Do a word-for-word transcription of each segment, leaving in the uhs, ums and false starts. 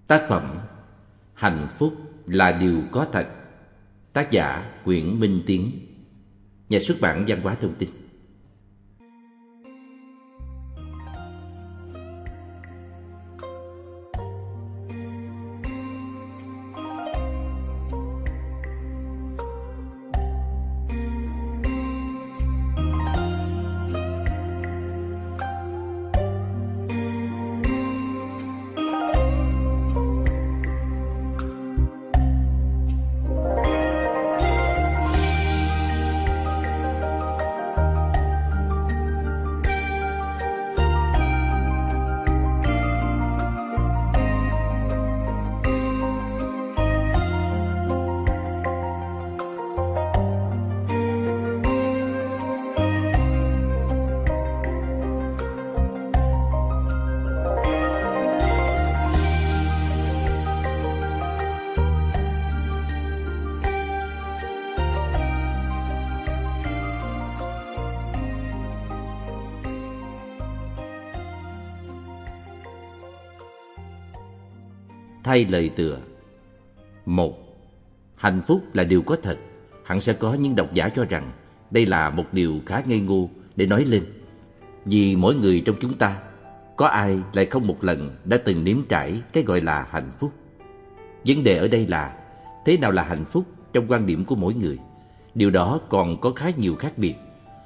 Tác phẩm Hạnh phúc là điều có thật. Tác giả Nguyễn Minh Tiến. Nhà xuất bản Văn hóa Thông tin. Thay lời tựa. Một. Hạnh phúc là điều có thật. Hẳn sẽ có những độc giả cho rằng đây là một điều khá ngây ngô để nói lên. Vì mỗi người trong chúng ta, có ai lại không một lần đã từng nếm trải cái gọi là hạnh phúc. Vấn đề ở đây là thế nào là hạnh phúc trong quan điểm của mỗi người. Điều đó còn có khá nhiều khác biệt.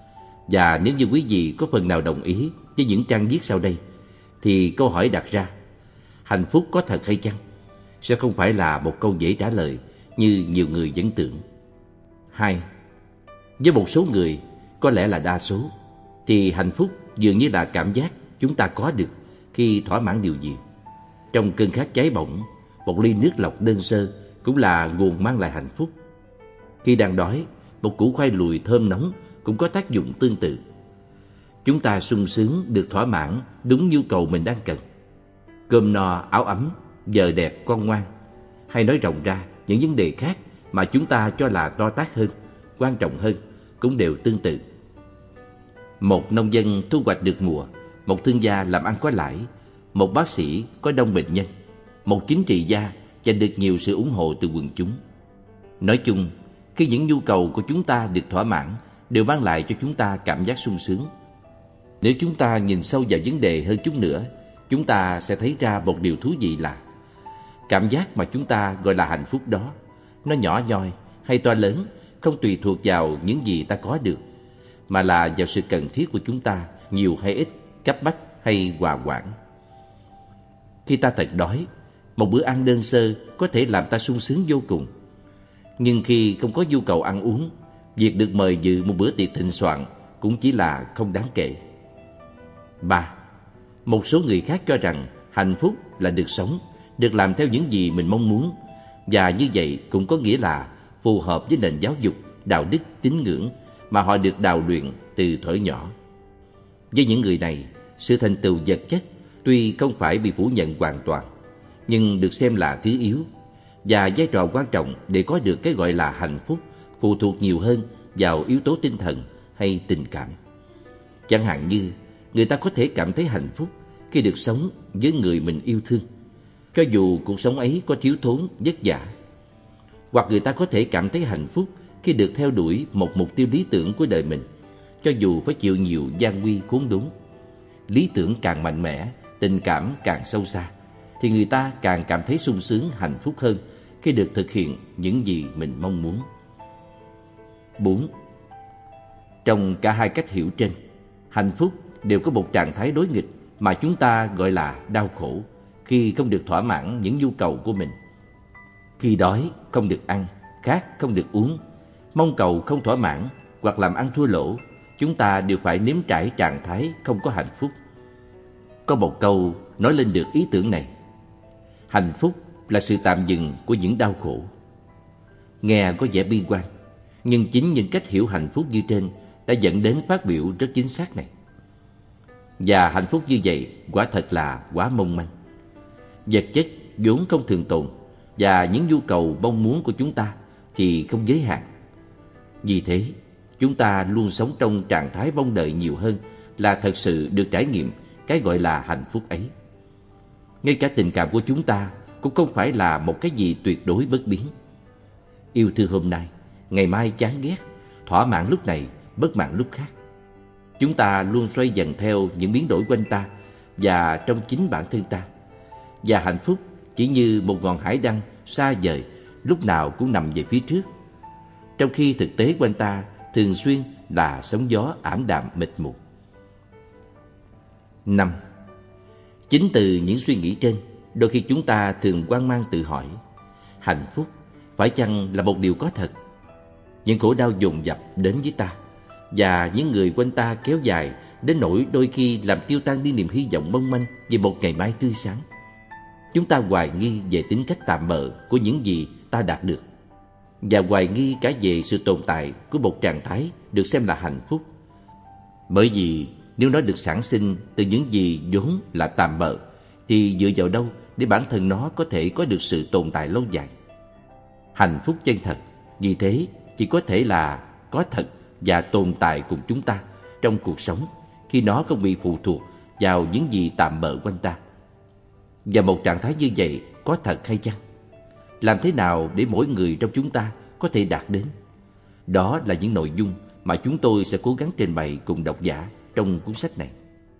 Và nếu như quý vị có phần nào đồng ý với những trang viết sau đây, thì câu hỏi đặt ra, hạnh phúc có thật hay chăng, sẽ không phải là một câu dễ trả lời như nhiều người vẫn tưởng. Hai. Với một số người, có lẽ là đa số, thì hạnh phúc dường như là cảm giác chúng ta có được khi thỏa mãn điều gì. Trong cơn khát cháy bỏng, một ly nước lọc đơn sơ cũng là nguồn mang lại hạnh phúc. Khi đang đói, một củ khoai lùi thơm nóng cũng có tác dụng tương tự. Chúng ta sung sướng được thỏa mãn đúng nhu cầu mình đang cần. Cơm no, áo ấm, vợ đẹp, con ngoan, hay nói rộng ra những vấn đề khác mà chúng ta cho là to tát hơn, quan trọng hơn, cũng đều tương tự. Một nông dân thu hoạch được mùa, một thương gia làm ăn có lãi, một bác sĩ có đông bệnh nhân, một chính trị gia giành được nhiều sự ủng hộ từ quần chúng. Nói chung, khi những nhu cầu của chúng ta được thỏa mãn, đều mang lại cho chúng ta cảm giác sung sướng. Nếu chúng ta nhìn sâu vào vấn đề hơn chút nữa, chúng ta sẽ thấy ra một điều thú vị là cảm giác mà chúng ta gọi là hạnh phúc đó, nó nhỏ nhoi hay to lớn không tùy thuộc vào những gì ta có được, mà là vào sự cần thiết của chúng ta, nhiều hay ít, cấp bách hay hòa quản. Khi ta thật đói, một bữa ăn đơn sơ có thể làm ta sung sướng vô cùng. Nhưng khi không có nhu cầu ăn uống, việc được mời dự một bữa tiệc thịnh soạn cũng chỉ là không đáng kể. Ba. Một số người khác cho rằng hạnh phúc là được sống, được làm theo những gì mình mong muốn, và như vậy cũng có nghĩa là phù hợp với nền giáo dục, đạo đức, tín ngưỡng mà họ được đào luyện từ thuở nhỏ. Với những người này, sự thành tựu vật chất tuy không phải bị phủ nhận hoàn toàn, nhưng được xem là thứ yếu, và vai trò quan trọng để có được cái gọi là hạnh phúc phụ thuộc nhiều hơn vào yếu tố tinh thần hay tình cảm. Chẳng hạn như người ta có thể cảm thấy hạnh phúc khi được sống với người mình yêu thương, cho dù cuộc sống ấy có thiếu thốn, vất vả. Hoặc người ta có thể cảm thấy hạnh phúc khi được theo đuổi một mục tiêu lý tưởng của đời mình, cho dù phải chịu nhiều gian nguy khốn đốn. Lý tưởng càng mạnh mẽ, tình cảm càng sâu xa, thì người ta càng cảm thấy sung sướng, hạnh phúc hơn khi được thực hiện những gì mình mong muốn. Bốn. Trong cả hai cách hiểu trên, hạnh phúc đều có một trạng thái đối nghịch mà chúng ta gọi là đau khổ khi không được thỏa mãn những nhu cầu của mình. Khi đói không được ăn, khát không được uống, mong cầu không thỏa mãn hoặc làm ăn thua lỗ, chúng ta đều phải nếm trải trạng thái không có hạnh phúc. Có một câu nói lên được ý tưởng này: hạnh phúc là sự tạm dừng của những đau khổ. Nghe có vẻ bi quan, nhưng chính những cách hiểu hạnh phúc như trên đã dẫn đến phát biểu rất chính xác này. Và hạnh phúc như vậy quả thật là quá mong manh. Vật chất vốn không thường tồn, và những nhu cầu mong muốn của chúng ta thì không giới hạn. Vì thế, chúng ta luôn sống trong trạng thái mong đợi nhiều hơn là thật sự được trải nghiệm cái gọi là hạnh phúc ấy. Ngay cả tình cảm của chúng ta cũng không phải là một cái gì tuyệt đối bất biến. Yêu thương hôm nay, ngày mai chán ghét, thỏa mãn lúc này, bất mãn lúc khác. Chúng ta luôn xoay dần theo những biến đổi quanh ta và trong chính bản thân ta. Và hạnh phúc chỉ như một ngọn hải đăng xa vời, lúc nào cũng nằm về phía trước. Trong khi thực tế quanh ta thường xuyên là sóng gió ảm đạm mịt mù. Năm. Chính từ những suy nghĩ trên, đôi khi chúng ta thường hoang mang tự hỏi, hạnh phúc phải chăng là một điều có thật? Những khổ đau dồn dập đến với ta, và những người quanh ta kéo dài đến nỗi đôi khi làm tiêu tan đi niềm hy vọng mong manh về một ngày mai tươi sáng. Chúng ta hoài nghi về tính cách tạm bợ của những gì ta đạt được, và hoài nghi cả về sự tồn tại của một trạng thái được xem là hạnh phúc. Bởi vì nếu nó được sản sinh từ những gì vốn là tạm bợ, thì dựa vào đâu để bản thân nó có thể có được sự tồn tại lâu dài? Hạnh phúc chân thật vì thế chỉ có thể là có thật và tồn tại cùng chúng ta trong cuộc sống khi nó không bị phụ thuộc vào những gì tạm bợ quanh ta. Và một trạng thái như vậy có thật hay chăng? Làm thế nào để mỗi người trong chúng ta có thể đạt đến? Đó là những nội dung mà chúng tôi sẽ cố gắng trình bày cùng độc giả trong cuốn sách này.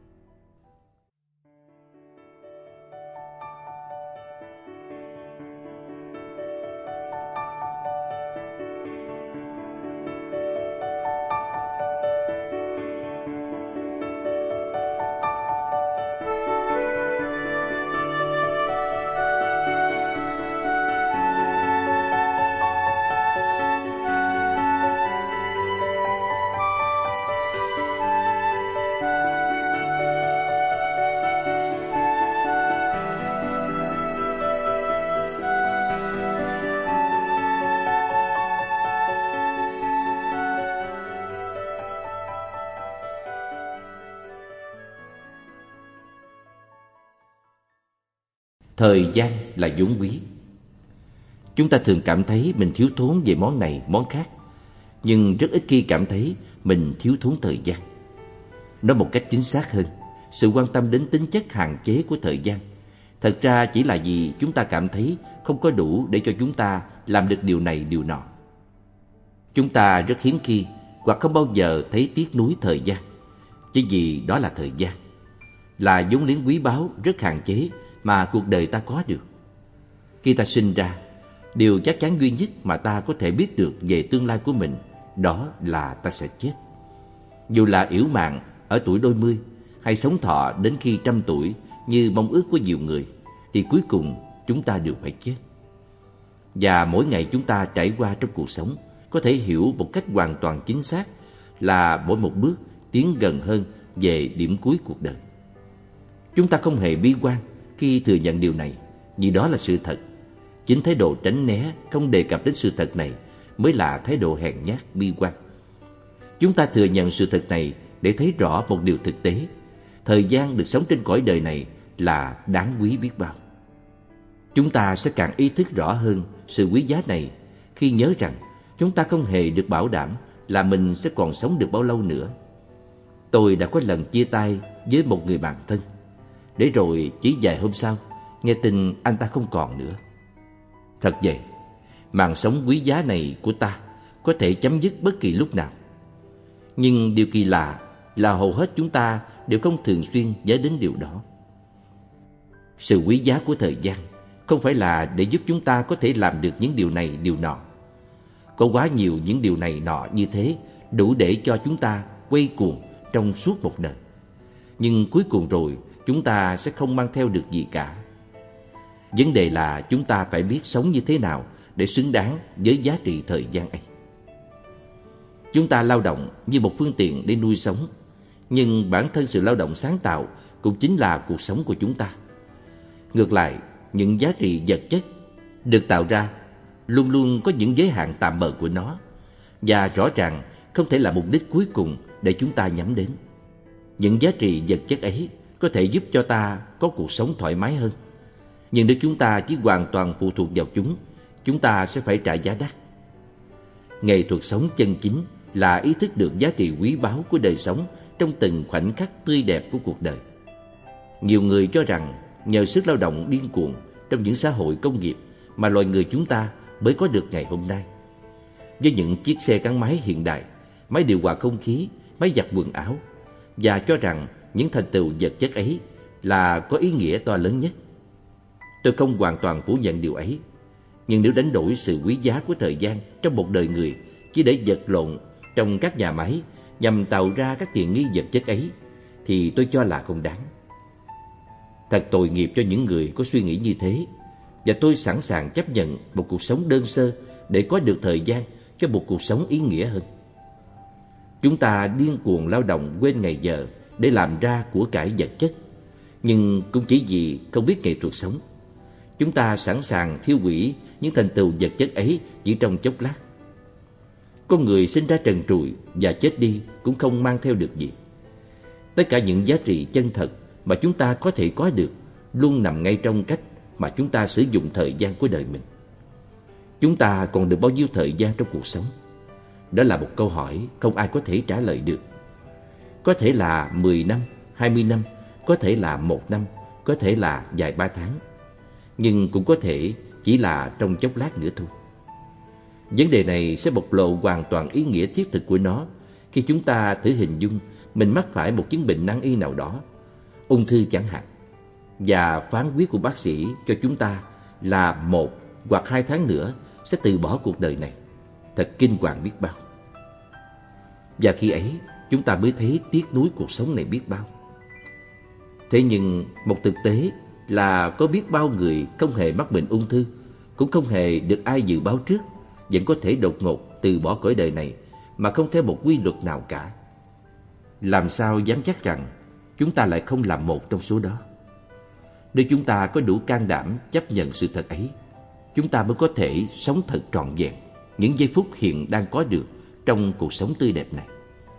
Thời gian là vốn quý. Chúng ta thường cảm thấy mình thiếu thốn về món này, món khác, nhưng rất ít khi cảm thấy mình thiếu thốn thời gian. Nói một cách chính xác hơn, sự quan tâm đến tính chất hạn chế của thời gian thật ra chỉ là vì chúng ta cảm thấy không có đủ để cho chúng ta làm được điều này điều nọ. Chúng ta rất hiếm khi hoặc không bao giờ thấy tiếc nuối thời gian, chỉ vì đó là thời gian, là vốn liếng quý báu rất hạn chế mà cuộc đời ta có được. Khi ta sinh ra, điều chắc chắn duy nhất mà ta có thể biết được về tương lai của mình đó là ta sẽ chết. Dù là yểu mạn ở tuổi đôi mươi hay sống thọ đến khi trăm tuổi như mong ước của nhiều người, thì cuối cùng chúng ta đều phải chết. Và mỗi ngày chúng ta trải qua trong cuộc sống có thể hiểu một cách hoàn toàn chính xác là mỗi một bước tiến gần hơn về điểm cuối cuộc đời. Chúng ta không hề bi quan khi thừa nhận điều này, vì đó là sự thật. Chính thái độ tránh né, không đề cập đến sự thật này mới là thái độ hèn nhát, bi quan. Chúng ta thừa nhận sự thật này để thấy rõ một điều thực tế: thời gian được sống trên cõi đời này là đáng quý biết bao. Chúng ta sẽ càng ý thức rõ hơn sự quý giá này khi nhớ rằng chúng ta không hề được bảo đảm là mình sẽ còn sống được bao lâu nữa. Tôi đã có lần chia tay với một người bạn thân, để rồi chỉ vài hôm sau nghe tin anh ta không còn nữa. Thật vậy, màn sống quý giá này của ta có thể chấm dứt bất kỳ lúc nào. Nhưng điều kỳ lạ là hầu hết chúng ta đều không thường xuyên nhớ đến điều đó. Sự quý giá của thời gian không phải là để giúp chúng ta có thể làm được những điều này điều nọ. Có quá nhiều những điều này nọ như thế đủ để cho chúng ta quay cuồng trong suốt một đời. Nhưng cuối cùng rồi chúng ta sẽ không mang theo được gì cả. Vấn đề là chúng ta phải biết sống như thế nào để xứng đáng với giá trị thời gian ấy. Chúng ta lao động như một phương tiện để nuôi sống, nhưng bản thân sự lao động sáng tạo cũng chính là cuộc sống của chúng ta. Ngược lại, những giá trị vật chất được tạo ra luôn luôn có những giới hạn tạm bợ của nó, và rõ ràng không thể là mục đích cuối cùng để chúng ta nhắm đến. Những giá trị vật chất ấy có thể giúp cho ta có cuộc sống thoải mái hơn, nhưng nếu chúng ta chỉ hoàn toàn phụ thuộc vào chúng, chúng ta sẽ phải trả giá đắt. Nghệ thuật sống chân chính là ý thức được giá trị quý báu của đời sống trong từng khoảnh khắc tươi đẹp của cuộc đời. Nhiều người cho rằng nhờ sức lao động điên cuồng trong những xã hội công nghiệp mà loài người chúng ta mới có được ngày hôm nay. Với những chiếc xe gắn máy hiện đại, máy điều hòa không khí, máy giặt quần áo, và cho rằng những thành tựu vật chất ấy là có ý nghĩa to lớn nhất. Tôi không hoàn toàn phủ nhận điều ấy, nhưng nếu đánh đổi sự quý giá của thời gian trong một đời người chỉ để vật lộn trong các nhà máy nhằm tạo ra các tiện nghi vật chất ấy, thì tôi cho là không đáng. Thật tội nghiệp cho những người có suy nghĩ như thế, và tôi sẵn sàng chấp nhận một cuộc sống đơn sơ để có được thời gian cho một cuộc sống ý nghĩa hơn. Chúng ta điên cuồng lao động quên ngày giờ để làm ra của cải vật chất, nhưng cũng chỉ vì không biết nghệ thuật sống. Chúng ta sẵn sàng thiêu hủy những thành tựu vật chất ấy chỉ trong chốc lát. Con người sinh ra trần trụi và chết đi cũng không mang theo được gì. Tất cả những giá trị chân thật mà chúng ta có thể có được luôn nằm ngay trong cách mà chúng ta sử dụng thời gian của đời mình. Chúng ta còn được bao nhiêu thời gian trong cuộc sống? Đó là một câu hỏi không ai có thể trả lời được. Có thể là mười năm, hai mươi năm, có thể là một năm, có thể là vài ba tháng, nhưng cũng có thể chỉ là trong chốc lát nữa thôi. Vấn đề này sẽ bộc lộ hoàn toàn ý nghĩa thiết thực của nó khi chúng ta thử hình dung mình mắc phải một chứng bệnh nan y nào đó, ung thư chẳng hạn, và phán quyết của bác sĩ cho chúng ta là một hoặc hai tháng nữa sẽ từ bỏ cuộc đời này. Thật kinh hoàng biết bao. Và khi ấy chúng ta mới thấy tiếc nuối cuộc sống này biết bao. Thế nhưng một thực tế là có biết bao người không hề mắc bệnh ung thư, cũng không hề được ai dự báo trước, vẫn có thể đột ngột từ bỏ cõi đời này mà không theo một quy luật nào cả. Làm sao dám chắc rằng chúng ta lại không là một trong số đó? Nếu chúng ta có đủ can đảm chấp nhận sự thật ấy, chúng ta mới có thể sống thật trọn vẹn những giây phút hiện đang có được trong cuộc sống tươi đẹp này.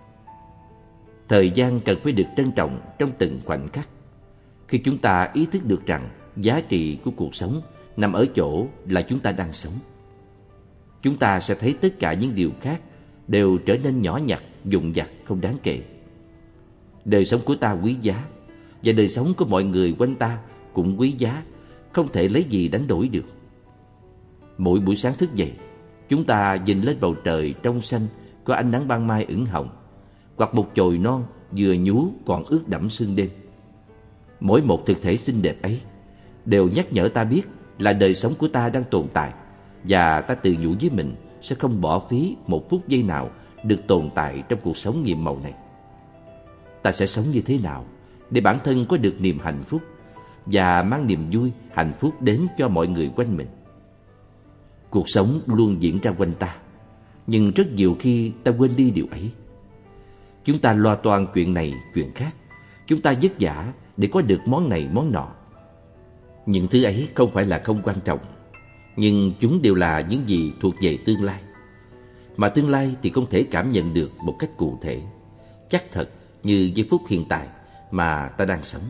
Thời gian cần phải được trân trọng trong từng khoảnh khắc. Khi chúng ta ý thức được rằng giá trị của cuộc sống nằm ở chỗ là chúng ta đang sống, chúng ta sẽ thấy tất cả những điều khác đều trở nên nhỏ nhặt, vụn vặt, không đáng kể. Đời sống của ta quý giá, và đời sống của mọi người quanh ta cũng quý giá, không thể lấy gì đánh đổi được. Mỗi buổi sáng thức dậy, chúng ta nhìn lên bầu trời trong xanh có ánh nắng ban mai ửng hồng, hoặc một chồi non vừa nhú còn ướt đẫm sương đêm. Mỗi một thực thể xinh đẹp ấy đều nhắc nhở ta biết là đời sống của ta đang tồn tại, và ta tự nhủ với mình sẽ không bỏ phí một phút giây nào được tồn tại trong cuộc sống nhiệm màu này. Ta sẽ sống như thế nào để bản thân có được niềm hạnh phúc và mang niềm vui, hạnh phúc đến cho mọi người quanh mình? Cuộc sống luôn diễn ra quanh ta, nhưng rất nhiều khi ta quên đi điều ấy. Chúng ta lo toan chuyện này, chuyện khác. Chúng ta vất vả để có được món này, món nọ. Những thứ ấy không phải là không quan trọng, nhưng chúng đều là những gì thuộc về tương lai. Mà tương lai thì không thể cảm nhận được một cách cụ thể, chắc thật như giây phút hiện tại mà ta đang sống.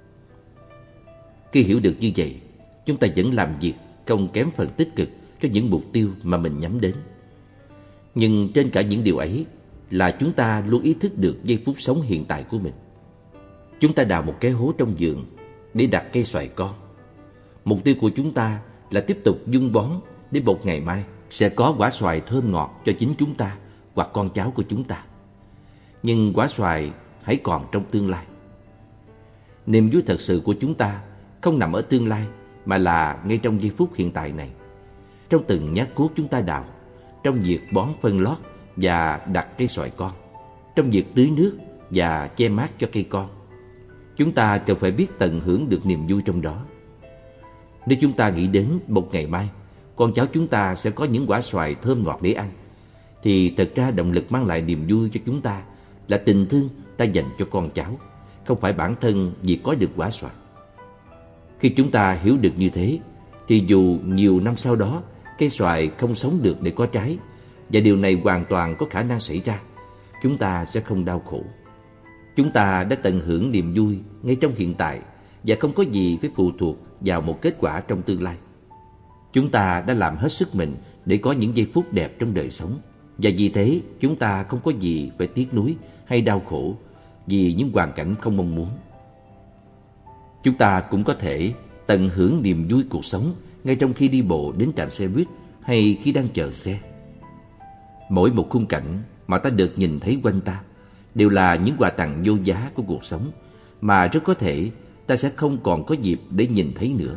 Khi hiểu được như vậy, chúng ta vẫn làm việc không kém phần tích cực cho những mục tiêu mà mình nhắm đến. Nhưng trên cả những điều ấy là chúng ta luôn ý thức được giây phút sống hiện tại của mình. Chúng ta đào một cái hố trong vườn để đặt cây xoài con. Mục tiêu của chúng ta là tiếp tục vun bón để một ngày mai sẽ có quả xoài thơm ngọt cho chính chúng ta hoặc con cháu của chúng ta. Nhưng quả xoài hãy còn trong tương lai. Niềm vui thật sự của chúng ta không nằm ở tương lai, mà là ngay trong giây phút hiện tại này. Trong từng nhát cuốc chúng ta đào, trong việc bón phân lót và đặt cây xoài con, trong việc tưới nước và che mát cho cây con. Chúng ta cần phải biết tận hưởng được niềm vui trong đó. Nếu chúng ta nghĩ đến một ngày mai con cháu chúng ta sẽ có những quả xoài thơm ngọt để ăn, thì thật ra động lực mang lại niềm vui cho chúng ta là tình thương ta dành cho con cháu, không phải bản thân vì có được quả xoài. Khi chúng ta hiểu được như thế, thì dù nhiều năm sau đó cây xoài không sống được để có trái, và điều này hoàn toàn có khả năng xảy ra, chúng ta sẽ không đau khổ. Chúng ta đã tận hưởng niềm vui ngay trong hiện tại, và không có gì phải phụ thuộc vào một kết quả trong tương lai. Chúng ta đã làm hết sức mình để có những giây phút đẹp trong đời sống, và vì thế chúng ta không có gì phải tiếc nuối hay đau khổ vì những hoàn cảnh không mong muốn. Chúng ta cũng có thể tận hưởng niềm vui cuộc sống ngay trong khi đi bộ đến trạm xe buýt hay khi đang chờ xe. Mỗi một khung cảnh mà ta được nhìn thấy quanh ta đều là những quà tặng vô giá của cuộc sống mà rất có thể ta sẽ không còn có dịp để nhìn thấy nữa.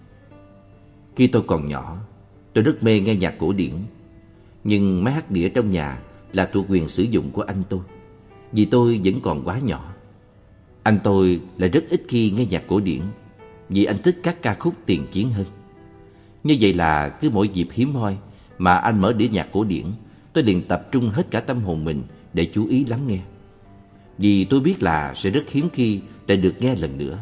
Khi tôi còn nhỏ, tôi rất mê nghe nhạc cổ điển, nhưng máy hát đĩa trong nhà là thuộc quyền sử dụng của anh tôi, vì tôi vẫn còn quá nhỏ. Anh tôi lại rất ít khi nghe nhạc cổ điển, vì anh thích các ca khúc tiền chiến hơn. Như vậy là cứ mỗi dịp hiếm hoi mà anh mở đĩa nhạc cổ điển, tôi liền tập trung hết cả tâm hồn mình để chú ý lắng nghe, vì tôi biết là sẽ rất hiếm khi lại được nghe lần nữa.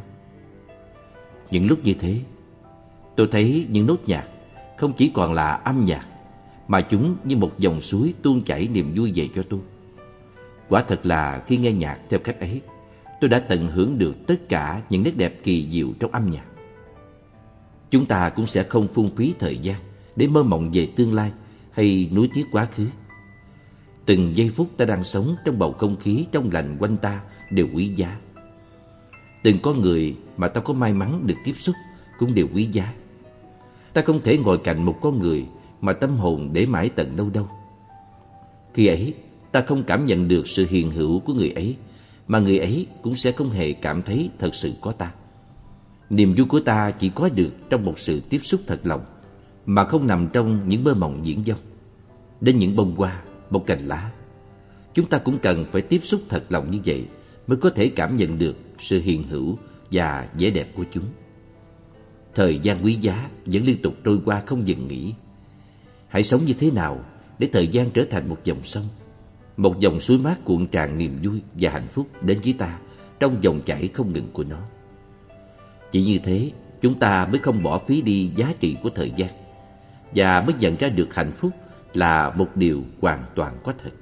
Những lúc như thế, tôi thấy những nốt nhạc không chỉ còn là âm nhạc, mà chúng như một dòng suối tuôn chảy niềm vui về cho tôi. Quả thật là khi nghe nhạc theo cách ấy, tôi đã tận hưởng được tất cả những nét đẹp kỳ diệu trong âm nhạc. Chúng ta cũng sẽ không phung phí thời gian để mơ mộng về tương lai hay nuối tiếc quá khứ. Từng giây phút ta đang sống trong bầu không khí trong lành quanh ta đều quý giá. Từng con người mà ta có may mắn được tiếp xúc cũng đều quý giá. Ta không thể ngồi cạnh một con người mà tâm hồn để mãi tận đâu đâu. Khi ấy, ta không cảm nhận được sự hiền hữu của người ấy, mà người ấy cũng sẽ không hề cảm thấy thật sự có ta. Niềm vui của ta chỉ có được trong một sự tiếp xúc thật lòng, mà không nằm trong những mơ mộng viển vông. Đến những bông hoa, một cành lá, chúng ta cũng cần phải tiếp xúc thật lòng như vậy mới có thể cảm nhận được sự hiền hữu và vẻ đẹp của chúng. Thời gian quý giá vẫn liên tục trôi qua không dừng nghỉ. Hãy sống như thế nào để thời gian trở thành một dòng sông, một dòng suối mát cuộn tràn niềm vui và hạnh phúc đến với ta trong dòng chảy không ngừng của nó. Chỉ như thế, chúng ta mới không bỏ phí đi giá trị của thời gian, và mới nhận ra được hạnh phúc là một điều hoàn toàn có thật.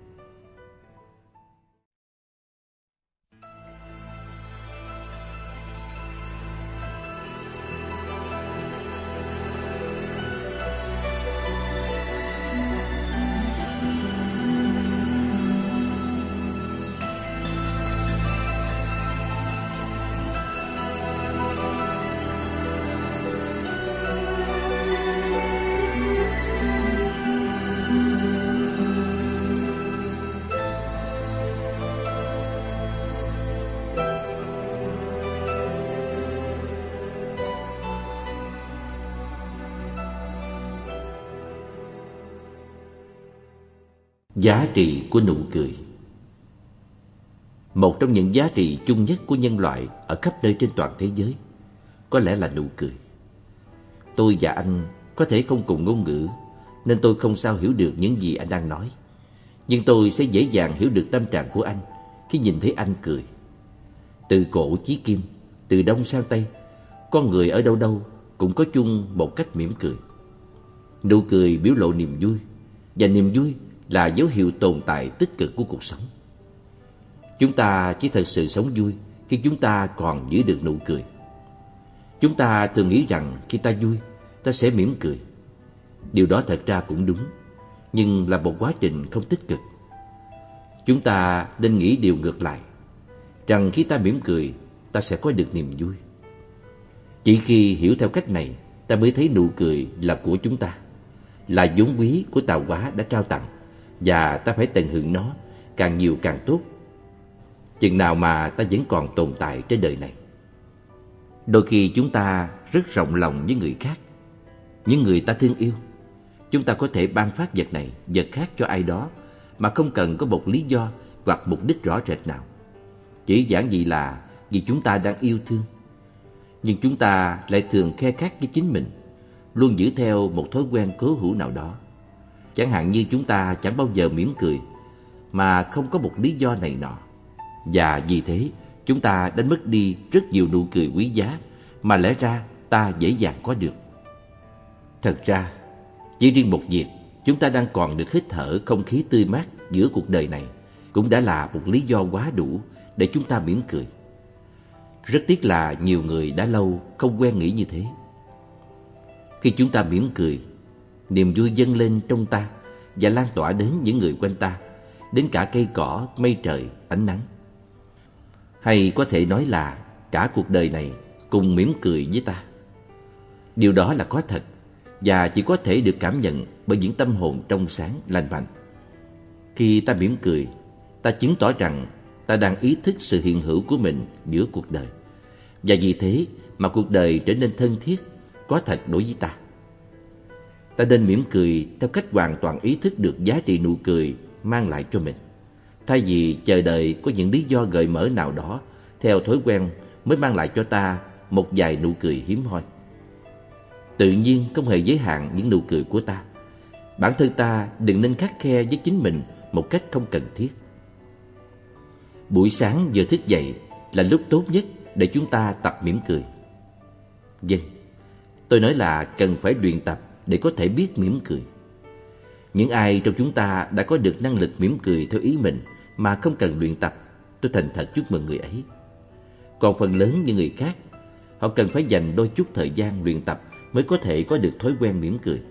Giá trị của nụ cười. Một trong những giá trị chung nhất của nhân loại ở khắp nơi trên toàn thế giới có lẽ là nụ cười. Tôi và anh có thể không cùng ngôn ngữ, nên tôi không sao hiểu được những gì anh đang nói, nhưng tôi sẽ dễ dàng hiểu được tâm trạng của anh khi nhìn thấy anh cười. Từ cổ chí kim, từ đông sang tây, con người ở đâu đâu cũng có chung một cách mỉm cười. Nụ cười biểu lộ niềm vui, và niềm vui là dấu hiệu tồn tại tích cực của cuộc sống. Chúng ta chỉ thật sự sống vui khi chúng ta còn giữ được nụ cười. Chúng ta thường nghĩ rằng khi ta vui, ta sẽ mỉm cười. Điều đó thật ra cũng đúng, nhưng là một quá trình không tích cực. Chúng ta nên nghĩ điều ngược lại, rằng khi ta mỉm cười, ta sẽ có được niềm vui. Chỉ khi hiểu theo cách này, ta mới thấy nụ cười là của chúng ta, là vốn quý của tạo hóa đã trao tặng, và ta phải tận hưởng nó càng nhiều càng tốt, chừng nào mà ta vẫn còn tồn tại trên đời này. Đôi khi chúng ta rất rộng lòng với người khác, những người ta thương yêu. Chúng ta có thể ban phát vật này, vật khác cho ai đó mà không cần có một lý do hoặc mục đích rõ rệt nào. Chỉ giản dị là vì chúng ta đang yêu thương. Nhưng chúng ta lại thường khe khắt với chính mình, luôn giữ theo một thói quen cố hữu nào đó. Chẳng hạn như chúng ta chẳng bao giờ mỉm cười mà không có một lý do này nọ, và vì thế chúng ta đánh mất đi rất nhiều nụ cười quý giá mà lẽ ra ta dễ dàng có được. Thật ra, chỉ riêng một việc chúng ta đang còn được hít thở không khí tươi mát giữa cuộc đời này cũng đã là một lý do quá đủ để chúng ta mỉm cười. Rất tiếc là nhiều người đã lâu không quen nghĩ như thế. Khi chúng ta mỉm cười, niềm vui dâng lên trong ta và lan tỏa đến những người quanh ta, đến cả cây cỏ, mây trời, ánh nắng. Hay có thể nói là cả cuộc đời này cùng mỉm cười với ta. Điều đó là có thật và chỉ có thể được cảm nhận bởi những tâm hồn trong sáng, lành mạnh. Khi ta mỉm cười, ta chứng tỏ rằng ta đang ý thức sự hiện hữu của mình giữa cuộc đời, và vì thế mà cuộc đời trở nên thân thiết, có thật đối với ta. Ta nên mỉm cười theo cách hoàn toàn ý thức được giá trị nụ cười mang lại cho mình, thay vì chờ đợi có những lý do gợi mở nào đó theo thói quen mới mang lại cho ta một vài nụ cười hiếm hoi. Tự nhiên không hề giới hạn những nụ cười của ta. Bản thân ta đừng nên khắt khe với chính mình một cách không cần thiết. Buổi sáng vừa thức dậy là lúc tốt nhất để chúng ta tập mỉm cười. Vâng, tôi nói là cần phải luyện tập để có thể biết mỉm cười. Những ai trong chúng ta đã có được năng lực mỉm cười theo ý mình mà không cần luyện tập, tôi thành thật chúc mừng người ấy. Còn phần lớn những người khác, họ cần phải dành đôi chút thời gian luyện tập mới có thể có được thói quen mỉm cười.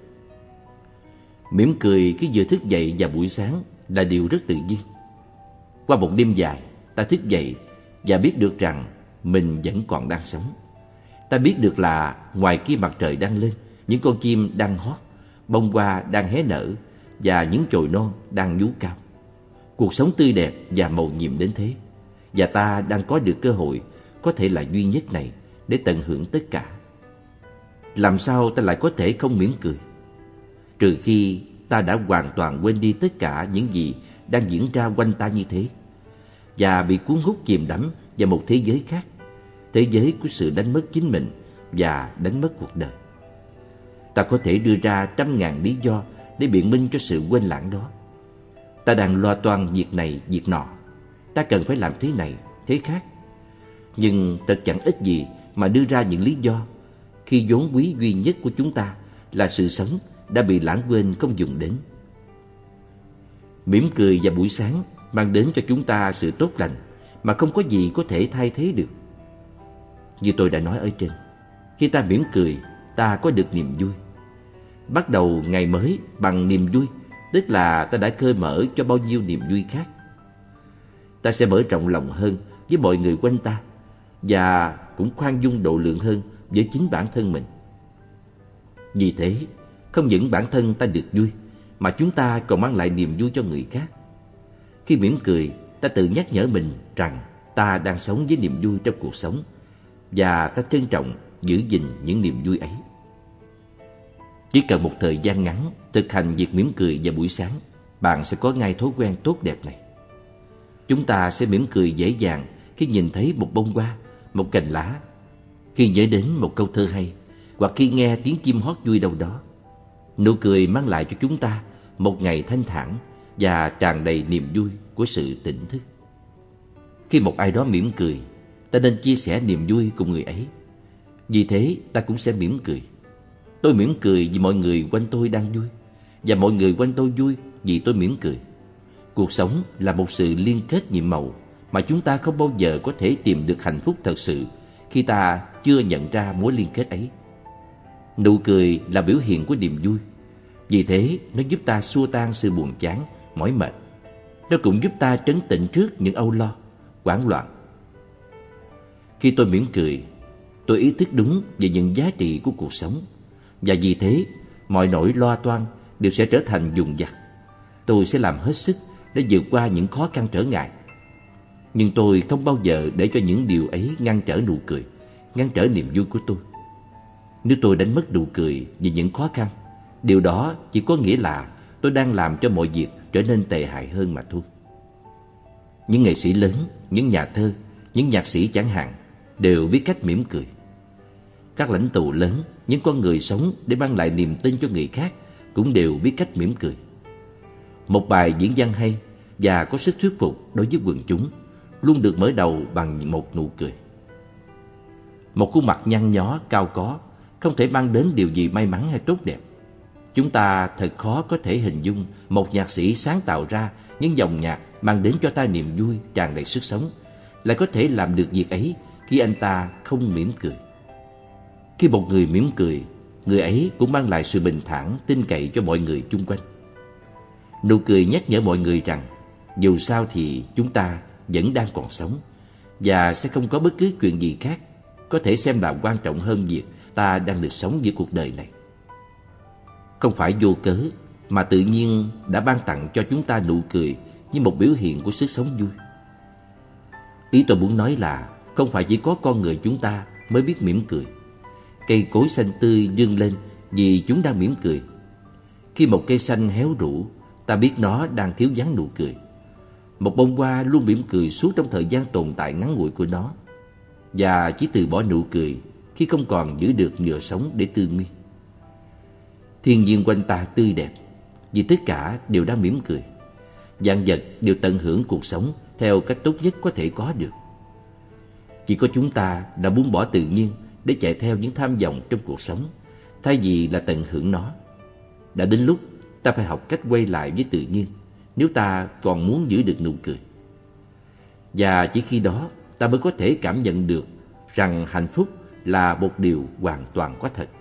Mỉm cười khi vừa thức dậy vào buổi sáng là điều rất tự nhiên. Qua một đêm dài, ta thức dậy và biết được rằng mình vẫn còn đang sống. Ta biết được là ngoài kia mặt trời đang lên, những con chim đang hót, bông hoa đang hé nở và những chồi non đang nhú cao. Cuộc sống tươi đẹp và mầu nhiệm đến thế, và ta đang có được cơ hội có thể là duy nhất này để tận hưởng tất cả. Làm sao ta lại có thể không mỉm cười? Trừ khi ta đã hoàn toàn quên đi tất cả những gì đang diễn ra quanh ta như thế, và bị cuốn hút chìm đắm vào một thế giới khác, thế giới của sự đánh mất chính mình và đánh mất cuộc đời. Ta có thể đưa ra trăm ngàn lý do để biện minh cho sự quên lãng đó. Ta đang lo toan việc này, việc nọ. Ta cần phải làm thế này, thế khác. Nhưng thật chẳng ích gì mà đưa ra những lý do khi vốn quý duy nhất của chúng ta là sự sống đã bị lãng quên không dùng đến. Mỉm cười vào buổi sáng mang đến cho chúng ta sự tốt lành mà không có gì có thể thay thế được. Như tôi đã nói ở trên, khi ta mỉm cười, ta có được niềm vui. Bắt đầu ngày mới bằng niềm vui, tức là ta đã khơi mở cho bao nhiêu niềm vui khác. Ta sẽ mở rộng lòng hơn với mọi người quanh ta, và cũng khoan dung độ lượng hơn với chính bản thân mình. Vì thế, không những bản thân ta được vui, mà chúng ta còn mang lại niềm vui cho người khác. Khi mỉm cười, ta tự nhắc nhở mình rằng ta đang sống với niềm vui trong cuộc sống, và ta trân trọng giữ gìn những niềm vui ấy. Chỉ cần một thời gian ngắn thực hành việc mỉm cười vào buổi sáng, bạn sẽ có ngay thói quen tốt đẹp này. Chúng ta sẽ mỉm cười dễ dàng khi nhìn thấy một bông hoa, một cành lá, khi nhớ đến một câu thơ hay, hoặc khi nghe tiếng chim hót vui đâu đó. Nụ cười mang lại cho chúng ta một ngày thanh thản và tràn đầy niềm vui của sự tỉnh thức. Khi một ai đó mỉm cười, ta nên chia sẻ niềm vui cùng người ấy. Vì thế ta cũng sẽ mỉm cười. Tôi mỉm cười vì mọi người quanh tôi đang vui, và mọi người quanh tôi vui vì tôi mỉm cười. Cuộc sống là một sự liên kết nhiệm màu mà chúng ta không bao giờ có thể tìm được hạnh phúc thật sự khi ta chưa nhận ra mối liên kết ấy. Nụ cười là biểu hiện của niềm vui. Vì thế nó giúp ta xua tan sự buồn chán, mỏi mệt. Nó cũng giúp ta trấn tĩnh trước những âu lo, hoảng loạn. Khi tôi mỉm cười, tôi ý thức đúng về những giá trị của cuộc sống, và vì thế mọi nỗi lo toan đều sẽ trở thành dùng dặt. Tôi sẽ làm hết sức để vượt qua những khó khăn trở ngại. Nhưng tôi không bao giờ để cho những điều ấy ngăn trở nụ cười, ngăn trở niềm vui của tôi. Nếu tôi đánh mất nụ cười vì những khó khăn, điều đó chỉ có nghĩa là tôi đang làm cho mọi việc trở nên tệ hại hơn mà thôi. Những nghệ sĩ lớn, những nhà thơ, những nhạc sĩ chẳng hạn đều biết cách mỉm cười. Các lãnh tụ lớn, những con người sống để mang lại niềm tin cho người khác cũng đều biết cách mỉm cười. Một bài diễn văn hay và có sức thuyết phục đối với quần chúng luôn được mở đầu bằng một nụ cười. Một khuôn mặt nhăn nhó, cao có không thể mang đến điều gì may mắn hay tốt đẹp. Chúng ta thật khó có thể hình dung một nhạc sĩ sáng tạo ra những dòng nhạc mang đến cho ta niềm vui tràn đầy sức sống lại có thể làm được việc ấy khi anh ta không mỉm cười. Khi một người mỉm cười, người ấy cũng mang lại sự bình thản, tin cậy cho mọi người chung quanh. Nụ cười nhắc nhở mọi người rằng dù sao thì chúng ta vẫn đang còn sống, và sẽ không có bất cứ chuyện gì khác có thể xem là quan trọng hơn việc ta đang được sống giữa cuộc đời này. Không phải vô cớ mà tự nhiên đã ban tặng cho chúng ta nụ cười như một biểu hiện của sức sống vui. Ý tôi muốn nói là không phải chỉ có con người chúng ta mới biết mỉm cười. Cây cối xanh tươi vươn lên vì chúng đang mỉm cười. Khi một cây xanh héo rũ, ta biết nó đang thiếu vắng nụ cười. Một bông hoa luôn mỉm cười suốt trong thời gian tồn tại ngắn ngủi của nó, và chỉ từ bỏ nụ cười khi không còn giữ được nhựa sống để tươi nguyên. Thiên nhiên quanh ta tươi đẹp vì tất cả đều đang mỉm cười. Vạn vật đều tận hưởng cuộc sống theo cách tốt nhất có thể có được. Chỉ có chúng ta đã buông bỏ tự nhiên để chạy theo những tham vọng trong cuộc sống, thay vì là tận hưởng nó. Đã đến lúc ta phải học cách quay lại với tự nhiên nếu ta còn muốn giữ được nụ cười. Và chỉ khi đó ta mới có thể cảm nhận được rằng hạnh phúc là một điều hoàn toàn có thật.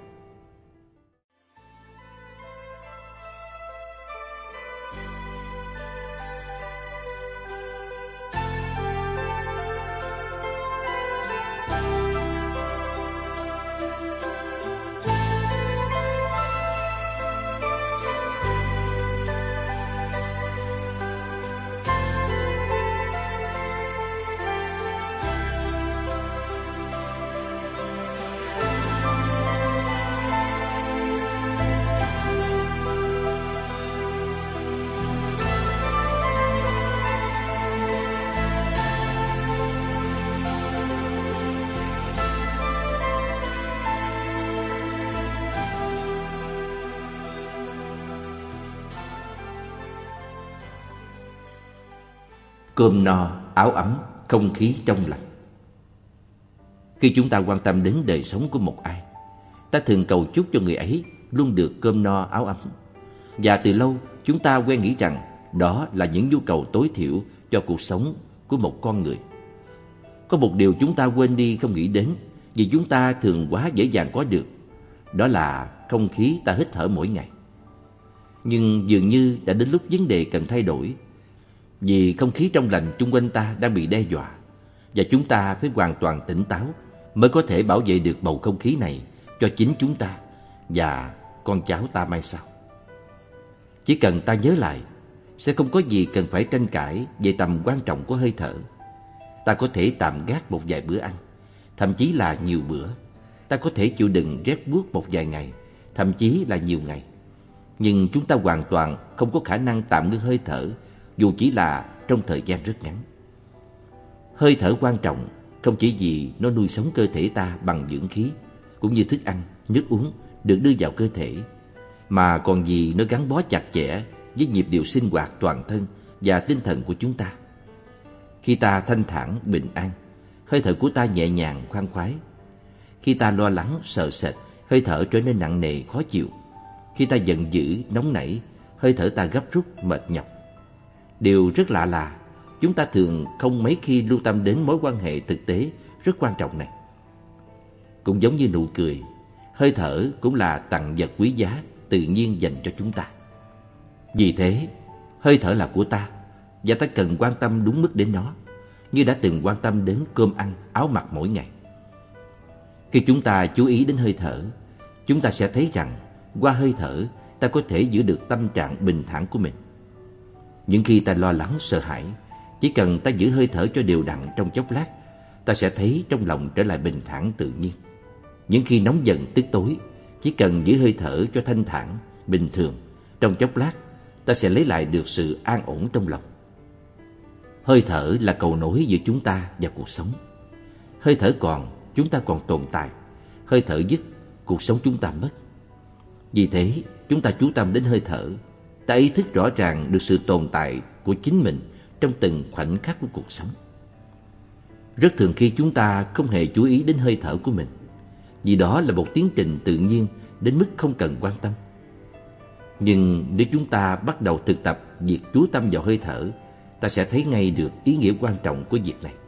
Cơm no, áo ấm, không khí trong lành. Khi chúng ta quan tâm đến đời sống của một ai, ta thường cầu chúc cho người ấy luôn được cơm no, áo ấm. Và từ lâu chúng ta quen nghĩ rằng đó là những nhu cầu tối thiểu cho cuộc sống của một con người. Có một điều chúng ta quên đi không nghĩ đến vì chúng ta thường quá dễ dàng có được, đó là không khí ta hít thở mỗi ngày. Nhưng dường như đã đến lúc vấn đề cần thay đổi, vì không khí trong lành chung quanh ta đang bị đe dọa, và chúng ta phải hoàn toàn tỉnh táo mới có thể bảo vệ được bầu không khí này cho chính chúng ta và con cháu ta mai sau. Chỉ cần ta nhớ lại, sẽ không có gì cần phải tranh cãi về tầm quan trọng của hơi thở. Ta có thể tạm gác một vài bữa ăn, thậm chí là nhiều bữa. Ta có thể chịu đựng rét buốt một vài ngày, thậm chí là nhiều ngày. Nhưng chúng ta hoàn toàn không có khả năng tạm ngưng hơi thở, dù chỉ là trong thời gian rất ngắn. Hơi thở quan trọng không chỉ vì nó nuôi sống cơ thể ta bằng dưỡng khí, cũng như thức ăn, nước uống được đưa vào cơ thể, mà còn vì nó gắn bó chặt chẽ với nhịp điệu sinh hoạt toàn thân và tinh thần của chúng ta. Khi ta thanh thản, bình an, hơi thở của ta nhẹ nhàng, khoan khoái. Khi ta lo lắng, sợ sệt, hơi thở trở nên nặng nề, khó chịu. Khi ta giận dữ, nóng nảy, hơi thở ta gấp rút, mệt nhọc. Điều rất lạ là chúng ta thường không mấy khi lưu tâm đến mối quan hệ thực tế rất quan trọng này. Cũng giống như nụ cười, hơi thở cũng là tặng vật quý giá tự nhiên dành cho chúng ta. Vì thế, hơi thở là của ta, và ta cần quan tâm đúng mức đến nó, như đã từng quan tâm đến cơm ăn, áo mặc mỗi ngày. Khi chúng ta chú ý đến hơi thở, chúng ta sẽ thấy rằng qua hơi thở ta có thể giữ được tâm trạng bình thản của mình. Những khi ta lo lắng, sợ hãi, chỉ cần ta giữ hơi thở cho đều đặn trong chốc lát, ta sẽ thấy trong lòng trở lại bình thản tự nhiên. Những khi nóng giận tức tối, chỉ cần giữ hơi thở cho thanh thản, bình thường, trong chốc lát, ta sẽ lấy lại được sự an ổn trong lòng. Hơi thở là cầu nối giữa chúng ta và cuộc sống. Hơi thở còn, chúng ta còn tồn tại. Hơi thở dứt, cuộc sống chúng ta mất. Vì thế, chúng ta chú tâm đến hơi thở. Ta ý thức rõ ràng được sự tồn tại của chính mình trong từng khoảnh khắc của cuộc sống. Rất thường khi chúng ta không hề chú ý đến hơi thở của mình, vì đó là một tiến trình tự nhiên đến mức không cần quan tâm. Nhưng nếu chúng ta bắt đầu thực tập việc chú tâm vào hơi thở, ta sẽ thấy ngay được ý nghĩa quan trọng của việc này.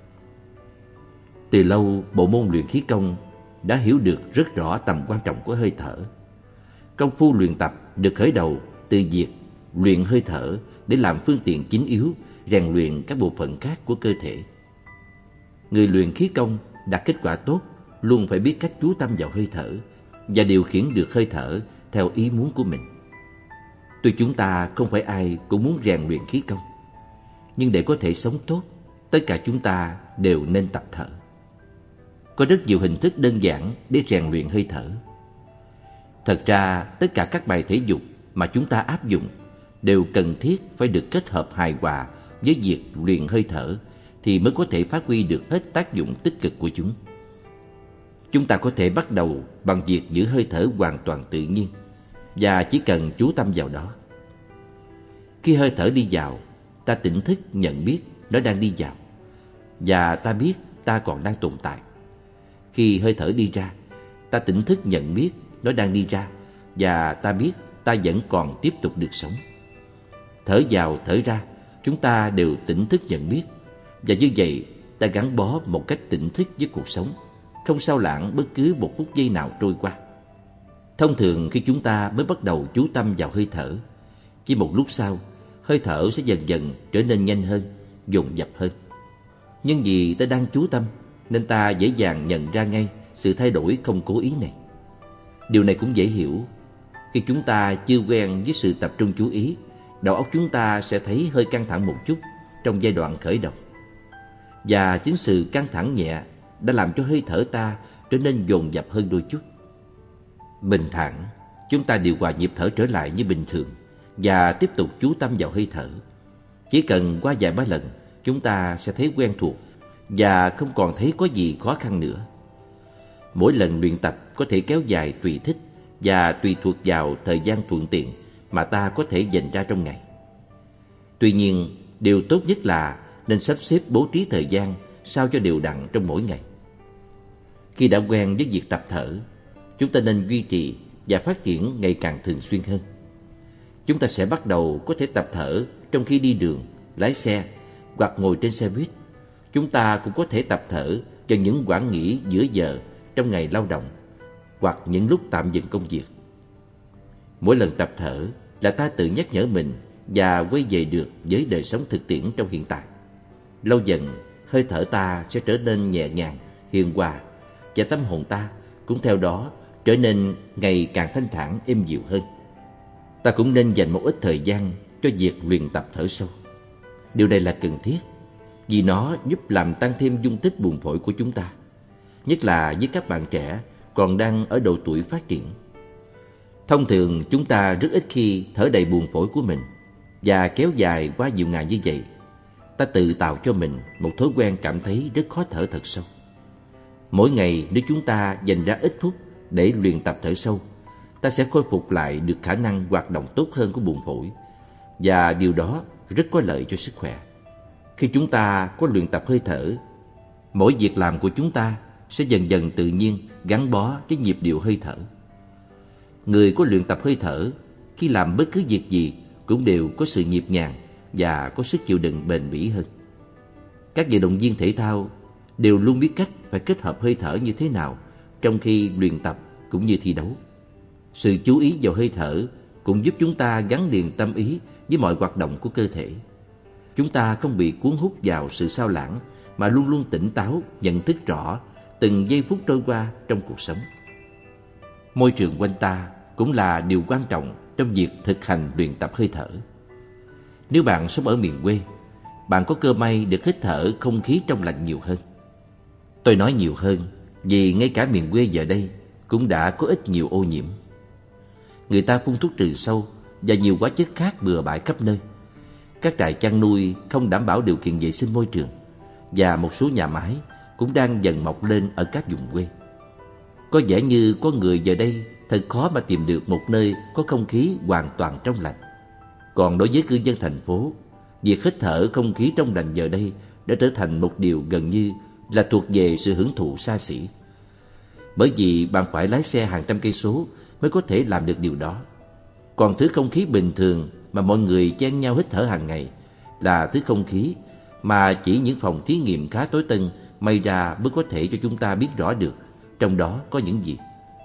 Từ lâu, bộ môn luyện khí công đã hiểu được rất rõ tầm quan trọng của hơi thở. Công phu luyện tập được khởi đầu từ việc luyện hơi thở để làm phương tiện chính yếu rèn luyện các bộ phận khác của cơ thể. Người luyện khí công đạt kết quả tốt luôn phải biết cách chú tâm vào hơi thở và điều khiển được hơi thở theo ý muốn của mình. Tuy chúng ta không phải ai cũng muốn rèn luyện khí công, nhưng để có thể sống tốt, tất cả chúng ta đều nên tập thở. Có rất nhiều hình thức đơn giản để rèn luyện hơi thở. Thật ra, tất cả các bài thể dục mà chúng ta áp dụng đều cần thiết phải được kết hợp hài hòa với việc luyện hơi thở thì mới có thể phát huy được hết tác dụng tích cực của chúng. Chúng ta có thể bắt đầu bằng việc giữ hơi thở hoàn toàn tự nhiên và chỉ cần chú tâm vào đó. Khi hơi thở đi vào, ta tỉnh thức nhận biết nó đang đi vào và ta biết ta còn đang tồn tại. Khi hơi thở đi ra, ta tỉnh thức nhận biết nó đang đi ra và ta biết ta vẫn còn tiếp tục được sống. Thở vào thở ra, chúng ta đều tỉnh thức nhận biết, và như vậy ta gắn bó một cách tỉnh thức với cuộc sống, không sao lãng bất cứ một phút giây nào trôi qua. Thông thường khi chúng ta mới bắt đầu chú tâm vào hơi thở, chỉ một lúc sau, hơi thở sẽ dần dần trở nên nhanh hơn, dồn dập hơn. Nhưng vì ta đang chú tâm, nên ta dễ dàng nhận ra ngay sự thay đổi không cố ý này. Điều này cũng dễ hiểu. Khi chúng ta chưa quen với sự tập trung chú ý, đầu óc chúng ta sẽ thấy hơi căng thẳng một chút trong giai đoạn khởi động. Và chính sự căng thẳng nhẹ đã làm cho hơi thở ta trở nên dồn dập hơn đôi chút. Bình thản, chúng ta điều hòa nhịp thở trở lại như bình thường và tiếp tục chú tâm vào hơi thở. Chỉ cần qua vài ba lần, chúng ta sẽ thấy quen thuộc và không còn thấy có gì khó khăn nữa. Mỗi lần luyện tập có thể kéo dài tùy thích và tùy thuộc vào thời gian thuận tiện mà ta có thể dành ra trong ngày. Tuy nhiên, điều tốt nhất là nên sắp xếp bố trí thời gian sao cho đều đặn trong mỗi ngày. Khi đã quen với việc tập thở, chúng ta nên duy trì và phát triển ngày càng thường xuyên hơn. Chúng ta sẽ bắt đầu có thể tập thở trong khi đi đường, lái xe hoặc ngồi trên xe buýt. Chúng ta cũng có thể tập thở cho những quãng nghỉ giữa giờ trong ngày lao động hoặc những lúc tạm dừng công việc. Mỗi lần tập thở là ta tự nhắc nhở mình và quay về được với đời sống thực tiễn trong hiện tại. Lâu dần, hơi thở ta sẽ trở nên nhẹ nhàng, hiền hòa và tâm hồn ta cũng theo đó trở nên ngày càng thanh thản, êm dịu hơn. Ta cũng nên dành một ít thời gian cho việc luyện tập thở sâu. Điều này là cần thiết vì nó giúp làm tăng thêm dung tích buồng phổi của chúng ta, nhất là với các bạn trẻ còn đang ở độ tuổi phát triển. Thông thường chúng ta rất ít khi thở đầy buồng phổi của mình, và kéo dài qua nhiều ngày như vậy, ta tự tạo cho mình một thói quen cảm thấy rất khó thở thật sâu. Mỗi ngày nếu chúng ta dành ra ít phút để luyện tập thở sâu, ta sẽ khôi phục lại được khả năng hoạt động tốt hơn của buồng phổi, và điều đó rất có lợi cho sức khỏe. Khi chúng ta có luyện tập hơi thở, mỗi việc làm của chúng ta sẽ dần dần tự nhiên gắn bó với nhịp điệu hơi thở. Người có luyện tập hơi thở khi làm bất cứ việc gì cũng đều có sự nhịp nhàng và có sức chịu đựng bền bỉ hơn. Các vận động viên thể thao đều luôn biết cách phải kết hợp hơi thở như thế nào trong khi luyện tập cũng như thi đấu. Sự chú ý vào hơi thở cũng giúp chúng ta gắn liền tâm ý với mọi hoạt động của cơ thể. Chúng ta không bị cuốn hút vào sự sao lãng mà luôn luôn tỉnh táo, nhận thức rõ từng giây phút trôi qua trong cuộc sống. Môi trường quanh ta cũng là điều quan trọng trong việc thực hành luyện tập hơi thở. Nếu bạn sống ở miền quê, bạn có cơ may được hít thở không khí trong lành nhiều hơn. Tôi nói nhiều hơn vì ngay cả miền quê giờ đây cũng đã có ít nhiều ô nhiễm. Người ta phun thuốc trừ sâu và nhiều hóa chất khác bừa bãi khắp nơi. Các trại chăn nuôi không đảm bảo điều kiện vệ sinh môi trường, và một số nhà máy cũng đang dần mọc lên ở các vùng quê. Có vẻ như có người giờ đây thật khó mà tìm được một nơi có không khí hoàn toàn trong lành. Còn đối với cư dân thành phố, việc hít thở không khí trong lành giờ đây đã trở thành một điều gần như là thuộc về sự hưởng thụ xa xỉ. Bởi vì bạn phải lái xe hàng trăm cây số mới có thể làm được điều đó. Còn thứ không khí bình thường mà mọi người chen nhau hít thở hàng ngày là thứ không khí mà chỉ những phòng thí nghiệm khá tối tân may ra mới có thể cho chúng ta biết rõ được trong đó có những gì.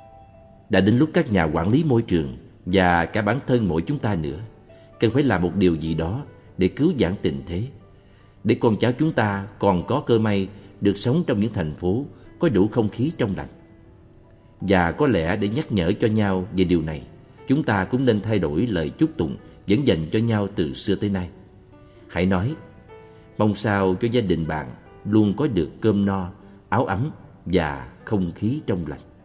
Đã đến lúc các nhà quản lý môi trường và cả bản thân mỗi chúng ta nữa cần phải làm một điều gì đó để cứu vãn tình thế, để con cháu chúng ta còn có cơ may được sống trong những thành phố có đủ không khí trong lành. Và có lẽ để nhắc nhở cho nhau về điều này, chúng ta cũng nên thay đổi lời chúc tụng vẫn dành cho nhau từ xưa tới nay. Hãy nói: mong sao cho gia đình bạn luôn có được cơm no, áo ấm và không khí trong lành.